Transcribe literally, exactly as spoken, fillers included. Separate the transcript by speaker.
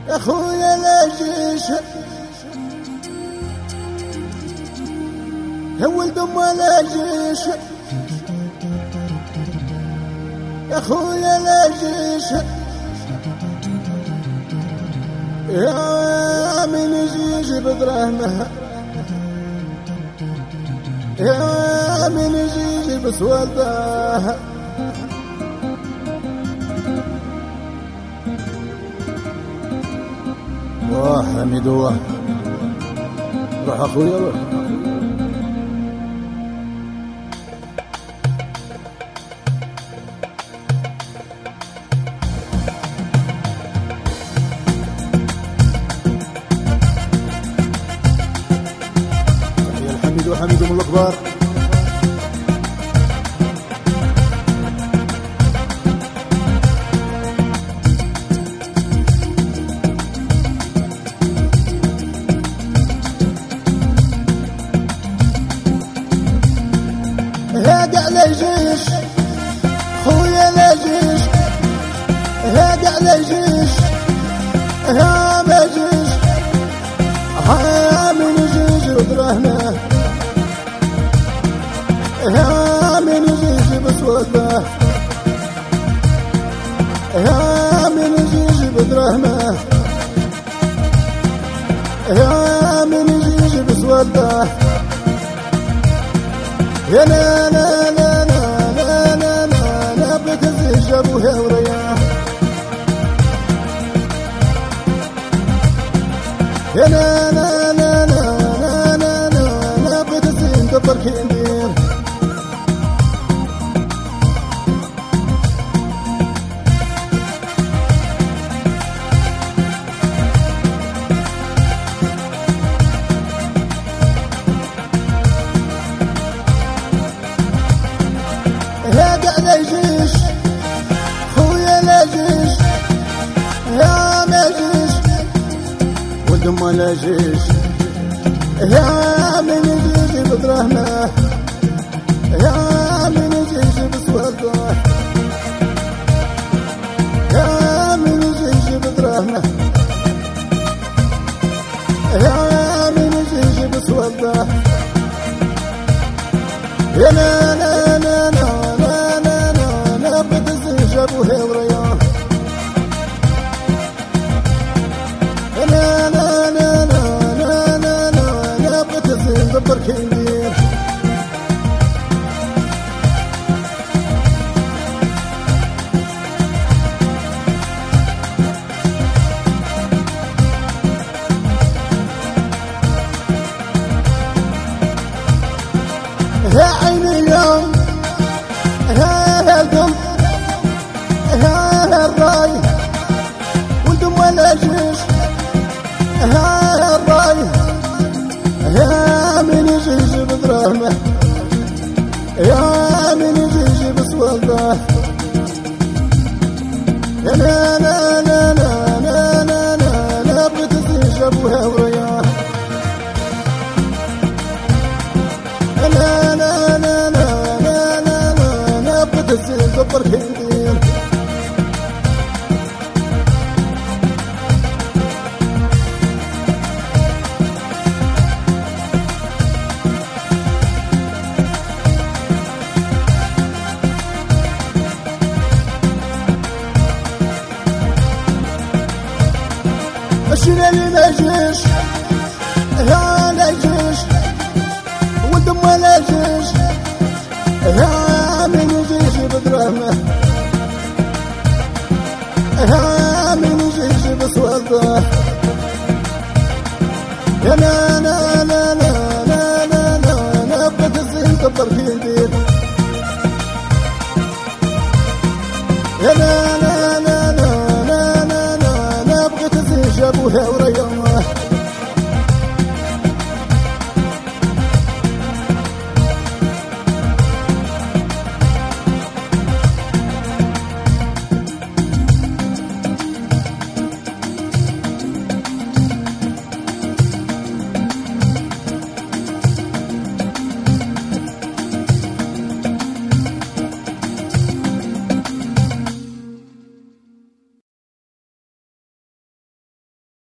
Speaker 1: يا خويا لا جيش يا ولد ام لا جيش يا خويا لا جيش يا من يجي بدراهمه يا من يجي بسوالده واه حميد واه روح اخويا روح تحية الحميد وحميد ام الكبار هادي على جيش خويا لا جيش هادي على جيش ها ما جيش ها من جيش بدراهمه ها من جيش بسوالده ها من جيش بدراهمه ها من جيش بسوالده يا لا لا لا لا لا لا لا لا بتزيج ابوها ورياه يا لا لا لا لا لا لا لا لا بتزيج دبر كندير هادي على جيش خويا لا جيش يا ما جيش ولد ما لا جيش يا من يجي بدراهمه يا من يجي بسوالده يا من يجي بدراهمه يا من يجي بسوالده يا لا لا لا لا بتزيج ابوها ورياه لا لا لا لا لا لا لا لا بتزيج دبر كندير يا عيني اليوم ها القلب ها الراي ولدم ولا جيش ها الراي يا من يجي بدراهمه يا من يجي بسوالده يا لا لا لا لا لا لا لا لا بتزيج ابوها ورياه لا لا لا لا لا لا لا بتزيج دبر كندير الشلالي ما جيش ها لا جيش ولد ما لا جيش ها من يجيش بدراهمه ها